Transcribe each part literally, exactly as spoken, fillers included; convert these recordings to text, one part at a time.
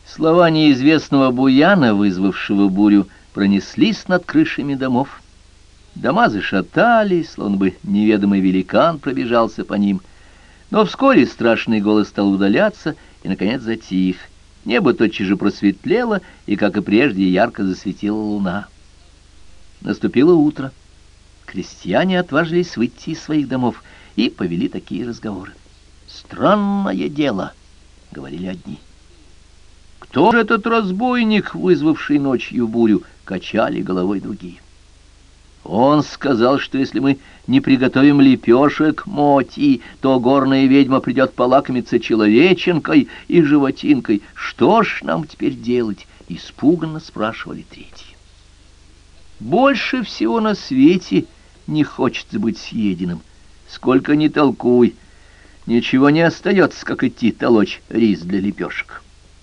Слова неизвестного буяна, вызвавшего бурю, пронеслись над крышами домов. Дома зашатались, словно бы неведомый великан пробежался по ним. Но вскоре страшный голос стал удаляться и, наконец, затих. Небо тотчас же просветлело, и, как и прежде, ярко засветила луна. Наступило утро. Крестьяне отважились выйти из своих домов и повели такие разговоры. «Странное дело», — говорили одни. «Кто же этот разбойник, вызвавший ночью бурю?» — качали головой другие. «Он сказал, что если мы не приготовим лепешек моти, то горная ведьма придет полакомиться человеченкой и животинкой. Что ж нам теперь делать?» — испуганно спрашивали третьи. Больше всего на свете не хочется быть съеденным. Сколько ни толкуй, ничего не остается, как идти толочь рис для лепешек.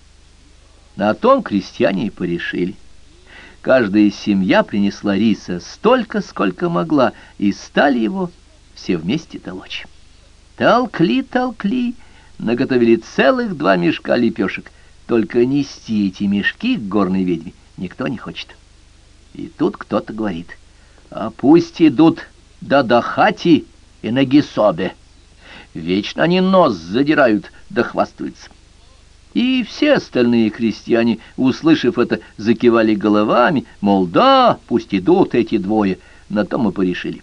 На том крестьяне и порешили. Каждая семья принесла риса столько, сколько могла, и стали его все вместе толочь. Толкли, толкли, наготовили целых два мешка лепешек. Только нести эти мешки к горной ведьме никто не хочет. И тут кто-то говорит: «А пусть идут до Дахати и Нагисобе. Вечно они нос задирают да хвастаются». И все остальные крестьяне, услышав это, закивали головами, мол, да, пусть идут эти двое. На то мы порешили.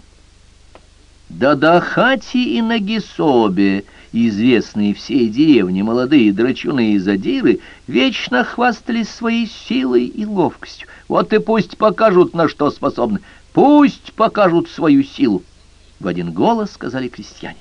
Да Дахати и Нагисобе, известные всей деревне молодые драчуны и задиры, вечно хвастались своей силой и ловкостью. Вот и пусть покажут, на что способны, пусть покажут свою силу, — в один голос сказали крестьяне.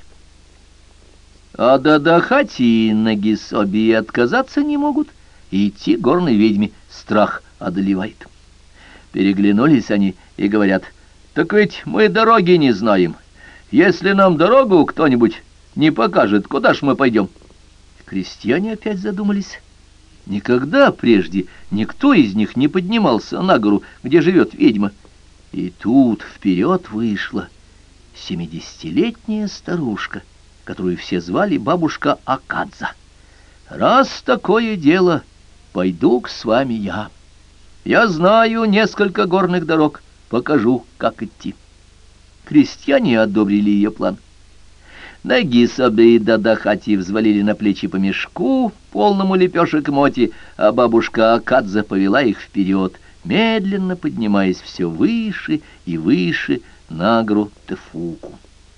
А до Дахати и Нагисоби отказаться не могут, и идти горной ведьме страх одолевает. Переглянулись они и говорят: «Так ведь мы дороги не знаем. Если нам дорогу кто-нибудь не покажет, куда ж мы пойдем?» Крестьяне опять задумались. Никогда прежде никто из них не поднимался на гору, где живет ведьма. И тут вперед вышла семидесятилетняя старушка, которую все звали бабушка Акадза. «Раз такое дело, пойду-ка с вами я. Я знаю несколько горных дорог, покажу, как идти». Крестьяне одобрили ее план. Нагисобе и Дадахати взвалили на плечи по мешку, полному лепешек моти, а бабушка Акадза повела их вперед, медленно поднимаясь все выше и выше на гору Тефуку.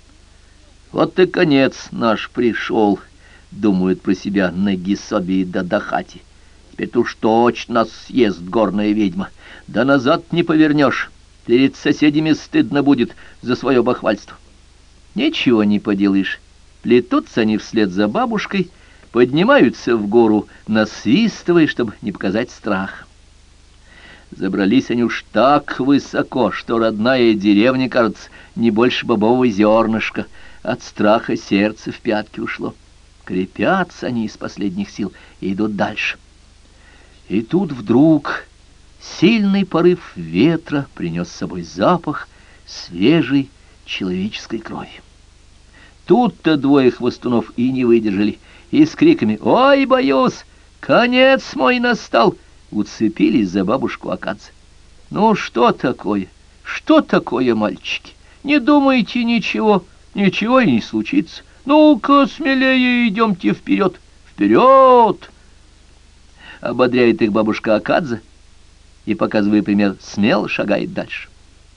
«Вот и конец наш пришел», — думают про себя Нагисоби и Дадахати. «Теперь-то уж точно нас съест горная ведьма. Да назад не повернешь, перед соседями стыдно будет за свое бахвальство». Ничего не поделаешь. Плетутся они вслед за бабушкой, поднимаются в гору, насвистывая, чтобы не показать страх. Забрались они уж так высоко, что родная деревня, кажется, не больше бобового зернышка. От страха сердце в пятки ушло. Крепятся они из последних сил и идут дальше. И тут вдруг сильный порыв ветра принес с собой запах свежей человеческой крови. Тут-то двое хвостунов и не выдержали, и с криками «Ой, боюсь! Конец мой настал!» уцепились за бабушку Акадзе. «Ну что такое? Что такое, мальчики? Не думайте ничего, ничего и не случится. Ну-ка, смелее идемте вперед, вперед!» Ободряет их бабушка Акадзе и, показывая пример, смело шагает дальше.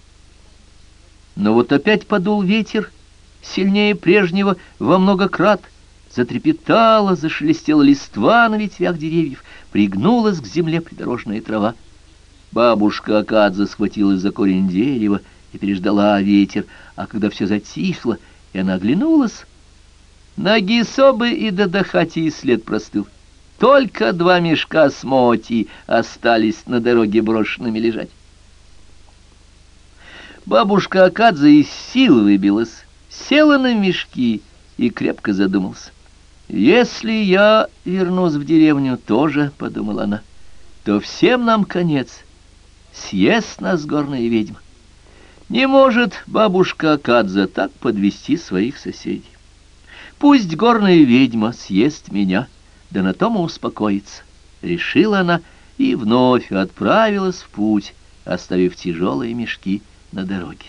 Но вот опять подул ветер, сильнее прежнего во много крат, затрепетала, зашелестела листва на ветвях деревьев, пригнулась к земле придорожная трава. Бабушка Акадзе схватилась за корень дерева и переждала ветер, а когда все затихло, и она оглянулась, Нагисобе и Дадахати и след простыл. Только два мешка с моти остались на дороге брошенными лежать. Бабушка Акадзе из сил выбилась, села на мешки и крепко задумалась. «Если я вернусь в деревню тоже, — подумала она, — то всем нам конец, съест нас горная ведьма. Не может бабушка Акадзе так подвести своих соседей. Пусть горная ведьма съест меня, да на том и успокоится. решила она и вновь отправилась в путь, оставив тяжелые мешки на дороге.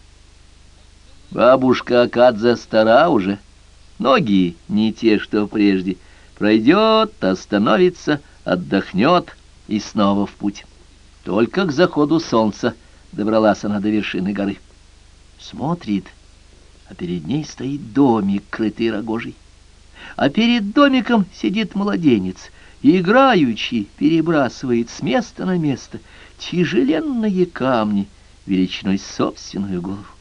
Бабушка Акадза стара уже, ноги не те, что прежде. Пройдет, остановится, отдохнет и снова в путь. Только к заходу солнца добралась она до вершины горы. Смотрит, а перед ней стоит домик, крытый рогожей. А перед домиком сидит младенец, и играючи перебрасывает с места на место тяжеленные камни величиной с собственную голову.